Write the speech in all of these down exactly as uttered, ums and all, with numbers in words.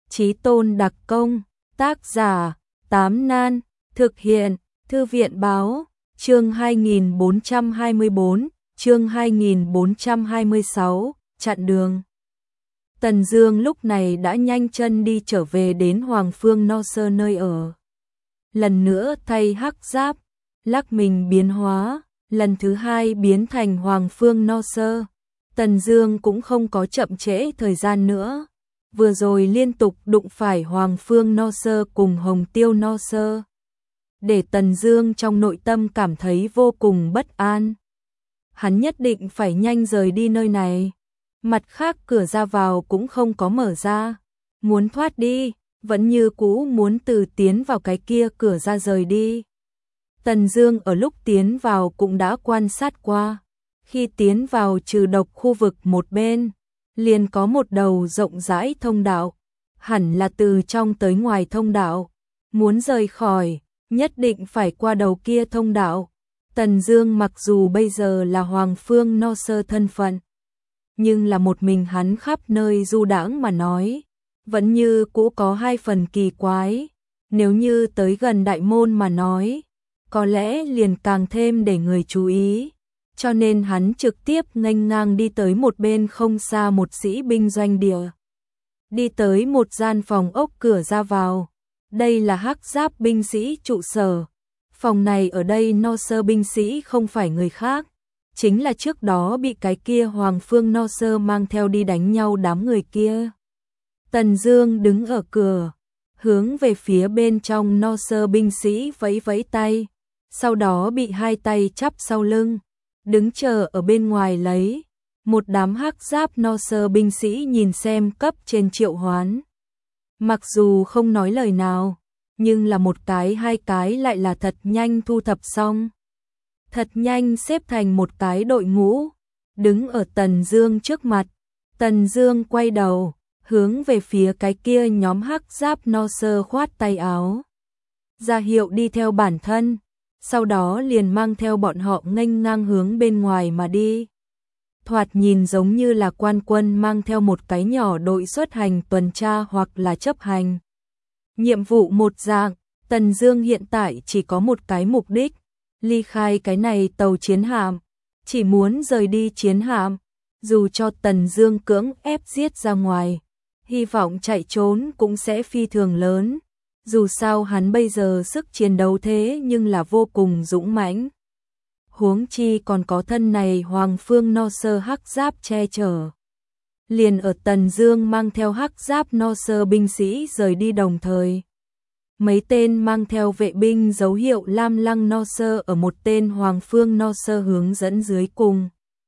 Chí Tôn đặc công, tác giả, Tám Nan, thực hiện, Thư viện báo, chương hai nghìn bốn trăm hai mươi bốn, chương hai nghìn bốn trăm hai mươi sáu, chặn đường. Tần Dương lúc này đã nhanh chân đi trở về đến Hoàng Phương No Sơ nơi ở. Lần nữa thay hắc giáp, lắc mình biến hóa, lần thứ hai biến thành Hoàng Phương No Sơ. Tần Dương cũng không có chậm trễ thời gian nữa. Vừa rồi liên tục đụng phải Hoàng Phương No Sơ cùng Hồng Tiêu No Sơ, để Tần Dương trong nội tâm cảm thấy vô cùng bất an. Hắn nhất định phải nhanh rời đi nơi này. Mặt khác cửa ra vào cũng không có mở ra. Muốn thoát đi, vẫn như cũ muốn từ tiến vào cái kia cửa ra rời đi. Tần Dương ở lúc tiến vào cũng đã quan sát qua. Khi tiến vào trừ độc khu vực một bên, liền có một đầu rộng rãi thông đạo. Hẳn là từ trong tới ngoài thông đạo. Muốn rời khỏi, nhất định phải qua đầu kia thông đạo. Tần Dương mặc dù bây giờ là Hoàng Phương No Sơ thân phận, nhưng là một mình hắn khắp nơi du đãng mà nói, vẫn như cũ có hai phần kỳ quái. Nếu như tới gần đại môn mà nói, có lẽ liền càng thêm để người chú ý. Cho nên hắn trực tiếp nghênh ngang đi tới một bên không xa một sĩ binh doanh địa. Đi tới một gian phòng ốc cửa ra vào. Đây là hắc giáp binh sĩ trụ sở. Phòng này ở đây No Sơ binh sĩ không phải người khác, chính là trước đó bị cái kia Hoàng Phương No Sơ mang theo đi đánh nhau đám người kia. Tần Dương đứng ở cửa, hướng về phía bên trong No Sơ binh sĩ vẫy vẫy tay, sau đó bị hai tay chắp sau lưng, đứng chờ ở bên ngoài lấy. Một đám hắc giáp No Sơ binh sĩ nhìn xem cấp trên triệu hoán. Mặc dù không nói lời nào, nhưng là một cái hai cái lại là thật nhanh thu thập xong. Thật nhanh xếp thành một cái đội ngũ, đứng ở Tần Dương trước mặt. Tần Dương quay đầu, hướng về phía cái kia nhóm hắc giáp No Sơ khoát tay áo, ra hiệu đi theo bản thân, sau đó liền mang theo bọn họ nghênh ngang hướng bên ngoài mà đi. Thoạt nhìn giống như là quan quân mang theo một cái nhỏ đội xuất hành tuần tra hoặc là chấp hành nhiệm vụ một dạng. Tần Dương hiện tại chỉ có một cái mục đích, ly khai cái này tàu chiến hạm, chỉ muốn rời đi chiến hạm. Dù cho Tần Dương cưỡng ép giết ra ngoài, hy vọng chạy trốn cũng sẽ phi thường lớn. Dù sao hắn bây giờ sức chiến đấu thế nhưng là vô cùng dũng mãnh. Huống chi còn có thân này Hoàng Phương No Sơ hắc giáp che chở. Liền ở Tần Dương mang theo hắc giáp No Sơ binh sĩ rời đi đồng thời, mấy tên mang theo vệ binh dấu hiệu lam lăng No Sơ ở một tên Hoàng Phương No Sơ hướng dẫn dưới cùng.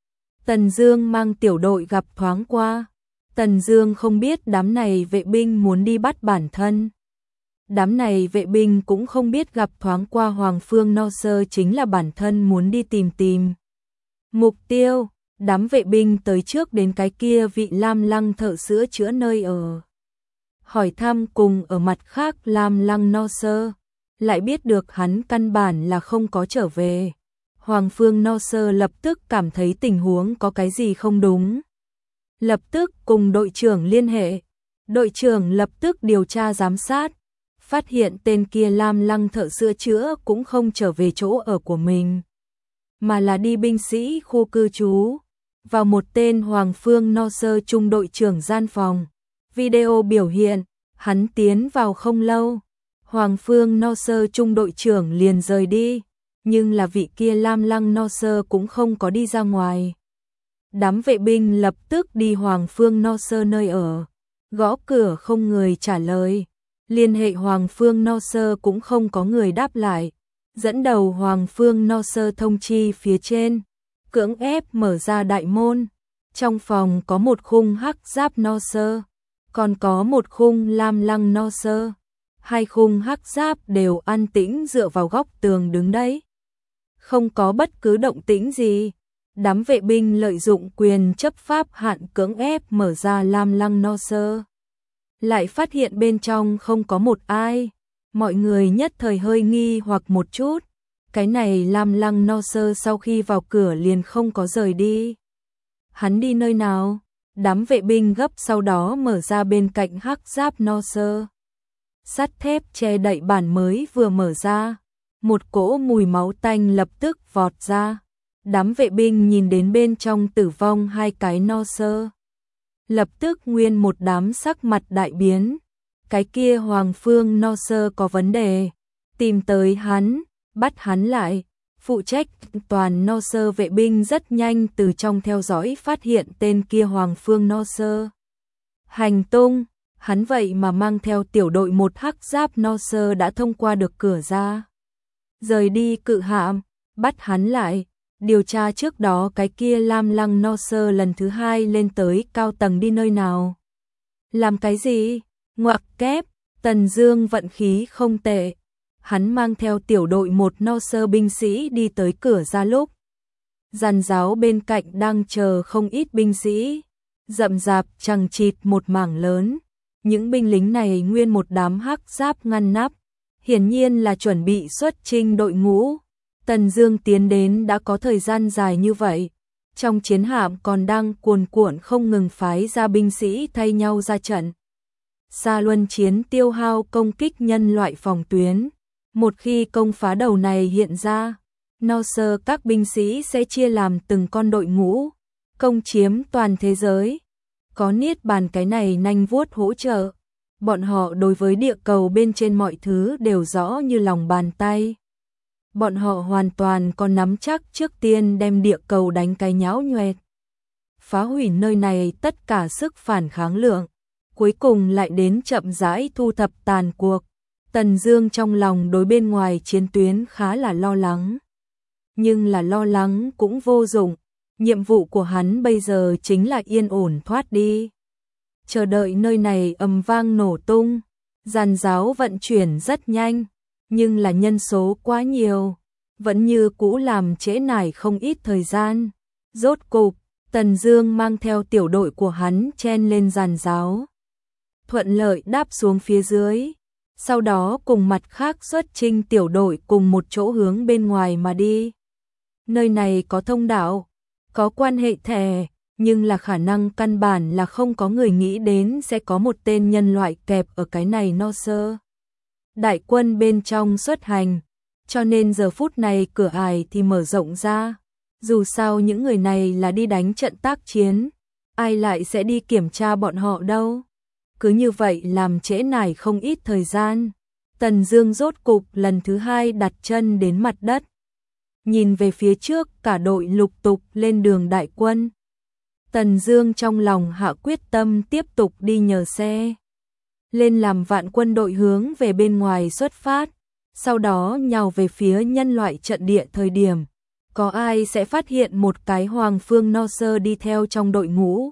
Tần Dương mang tiểu đội gặp thoáng qua. Tần Dương không biết đám này vệ binh muốn đi bắt bản thân. Đám này vệ binh cũng không biết gặp thoáng qua Hoàng Phương No Sơ chính là bản thân muốn đi tìm tìm. Mục tiêu, đám vệ binh tới trước đến cái kia vị lam lăng thợ sữa chữa nơi ở. Hỏi thăm cùng ở mặt khác lam lăng No Sơ, lại biết được hắn căn bản là không có trở về. Hoàng Phương No Sơ lập tức cảm thấy tình huống có cái gì không đúng. Lập tức cùng đội trưởng liên hệ. Đội trưởng lập tức điều tra giám sát, phát hiện tên kia lam lăng thợ sữa chữa cũng không trở về chỗ ở của mình, mà là đi binh sĩ khu cư trú. Vào một tên Hoàng Phương No Sơ trung đội trưởng gian phòng, video biểu hiện, hắn tiến vào không lâu, Hoàng Phương No Sơ trung đội trưởng liền rời đi, nhưng là vị kia lam lăng No Sơ cũng không có đi ra ngoài. Đám vệ binh lập tức đi Hoàng Phương No Sơ nơi ở, gõ cửa không người trả lời, liên hệ Hoàng Phương No Sơ cũng không có người đáp lại. Dẫn đầu Hoàng Phương No Sơ thông chi phía trên, cưỡng ép mở ra đại môn. Trong phòng có một khung hắc giáp No Sơ, còn có một khung lam lăng No Sơ. Hai khung hắc giáp đều an tĩnh dựa vào góc tường đứng đấy, không có bất cứ động tĩnh gì. Đám vệ binh lợi dụng quyền chấp pháp hạn cưỡng ép mở ra lam lăng No Sơ, lại phát hiện bên trong không có một ai. Mọi người nhất thời hơi nghi hoặc một chút. Cái này lam lăng No Sơ sau khi vào cửa liền không có rời đi. Hắn đi nơi nào? Đám vệ binh gấp sau đó mở ra bên cạnh hắc giáp no sơ. Sắt thép che đậy bản mới vừa mở ra. Một cỗ mùi máu tanh lập tức vọt ra. Đám vệ binh nhìn đến bên trong tử vong hai cái no sơ. Lập tức nguyên một đám sắc mặt đại biến. Cái kia Hoàng Phương no sơ có vấn đề. Tìm tới hắn, bắt hắn lại. Phụ trách toàn no sơ vệ binh rất nhanh từ trong theo dõi phát hiện tên kia Hoàng Phương no sơ. Hành tung, hắn vậy mà mang theo tiểu đội một hắc giáp no sơ đã thông qua được cửa ra. Rời đi cự hạm, bắt hắn lại. Điều tra trước đó cái kia Lam Lăng no sơ lần thứ hai lên tới cao tầng đi nơi nào. Làm cái gì? Ngoặc kép, Tần Dương vận khí không tệ. Hắn mang theo tiểu đội một no sơ binh sĩ đi tới cửa ra lúc. Giàn giáo bên cạnh đang chờ không ít binh sĩ. Rậm rạp chằng chịt một mảng lớn. Những binh lính này nguyên một đám hắc giáp ngăn nắp. Hiển nhiên là chuẩn bị xuất chinh đội ngũ. Tần Dương tiến đến đã có thời gian dài như vậy. Trong chiến hạm còn đang cuồn cuộn không ngừng phái ra binh sĩ thay nhau ra trận. Xa luân chiến tiêu hao công kích nhân loại phòng tuyến. Một khi công phá đầu này hiện ra, no sơ các binh sĩ sẽ chia làm từng con đội ngũ, công chiếm toàn thế giới. Có niết bàn cái này nanh vuốt hỗ trợ. Bọn họ đối với địa cầu bên trên mọi thứ đều rõ như lòng bàn tay. Bọn họ hoàn toàn còn nắm chắc trước tiên đem địa cầu đánh cái nhão nhoẹt. Phá hủy nơi này tất cả sức phản kháng lượng. Cuối cùng lại đến chậm rãi thu thập tàn cuộc. Tần Dương trong lòng đối bên ngoài chiến tuyến khá là lo lắng. Nhưng là lo lắng cũng vô dụng. Nhiệm vụ của hắn bây giờ chính là yên ổn thoát đi. Chờ đợi nơi này ầm vang nổ tung. Giàn giáo vận chuyển rất nhanh. Nhưng là nhân số quá nhiều. Vẫn như cũ làm trễ nải không ít thời gian. Rốt cục, Tần Dương mang theo tiểu đội của hắn chen lên giàn giáo. Thuận lợi đáp xuống phía dưới. Sau đó cùng mặt khác xuất chinh tiểu đội cùng một chỗ hướng bên ngoài mà đi. Nơi này có thông đạo, có quan hệ thẻ, nhưng là khả năng căn bản là không có người nghĩ đến sẽ có một tên nhân loại kẹp ở cái này no sơ. Đại quân bên trong xuất hành, cho nên giờ phút này cửa ải thì mở rộng ra. Dù sao những người này là đi đánh trận tác chiến, ai lại sẽ đi kiểm tra bọn họ đâu. Cứ như vậy làm trễ nải không ít thời gian. Tần Dương rốt cục lần thứ hai đặt chân đến mặt đất. Nhìn về phía trước cả đội lục tục lên đường đại quân. Tần Dương trong lòng hạ quyết tâm tiếp tục đi nhờ xe. Lên làm vạn quân đội hướng về bên ngoài xuất phát. Sau đó nhào về phía nhân loại trận địa thời điểm. Có ai sẽ phát hiện một cái Hoàng Phương no sơ đi theo trong đội ngũ.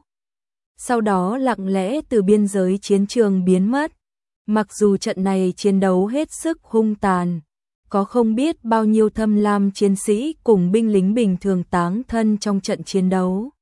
Sau đó lặng lẽ từ biên giới chiến trường biến mất. Mặc dù trận này chiến đấu hết sức hung tàn, có không biết bao nhiêu thâm lam chiến sĩ cùng binh lính bình thường táng thân trong trận chiến đấu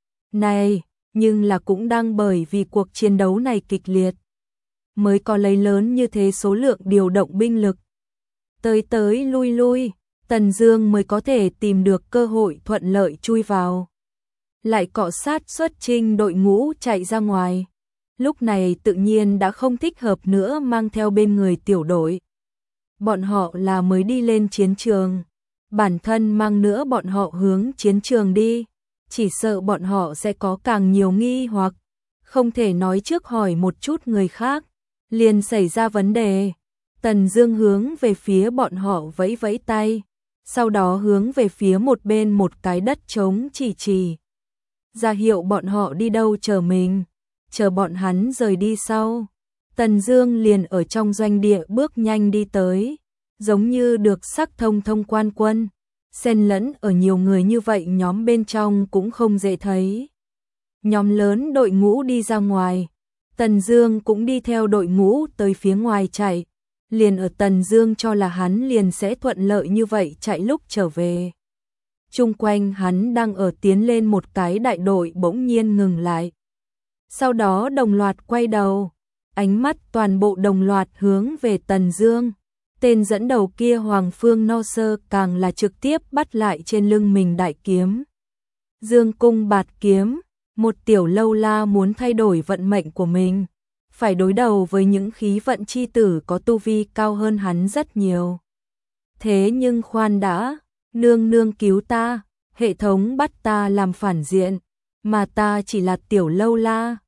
này, nhưng là cũng đang bởi vì cuộc chiến đấu này kịch liệt, mới có lấy lớn như thế số lượng điều động binh lực. Tới tới lui lui, Tần Dương mới có thể tìm được cơ hội thuận lợi chui vào. Lại cọ sát xuất chinh đội ngũ chạy ra ngoài. Lúc này tự nhiên đã không thích hợp nữa mang theo bên người tiểu đội. Bọn họ là mới đi lên chiến trường. Bản thân mang nữa bọn họ hướng chiến trường đi. Chỉ sợ bọn họ sẽ có càng nhiều nghi hoặc. Không thể nói trước hỏi một chút người khác. Liền xảy ra vấn đề. Tần Dương hướng về phía bọn họ vẫy vẫy tay. Sau đó hướng về phía một bên một cái đất trống chỉ chỉ. Ra hiệu bọn họ đi đâu chờ mình. Chờ bọn hắn rời đi sau. Tần Dương liền ở trong doanh địa bước nhanh đi tới. Giống như được sắc thông thông quan quân. Xen lẫn ở nhiều người như vậy nhóm bên trong cũng không dễ thấy. Nhóm lớn đội ngũ đi ra ngoài. Tần Dương cũng đi theo đội ngũ tới phía ngoài chạy. Liền ở Tần Dương cho là hắn liền sẽ thuận lợi như vậy chạy lúc trở về. Chung quanh hắn đang ở tiến lên một cái đại đội bỗng nhiên ngừng lại. Sau đó đồng loạt quay đầu, ánh mắt toàn bộ đồng loạt hướng về Tần Dương. Tên dẫn đầu kia Hoàng Phương no sơ càng là trực tiếp bắt lại trên lưng mình đại kiếm. Dương cung bạt kiếm, Một tiểu lâu la muốn thay đổi vận mệnh của mình, phải đối đầu với những khí vận chi tử có tu vi cao hơn hắn rất nhiều. Thế nhưng khoan đã, nương nương cứu ta, hệ thống bắt ta làm phản diện, mà ta chỉ là tiểu lâu la,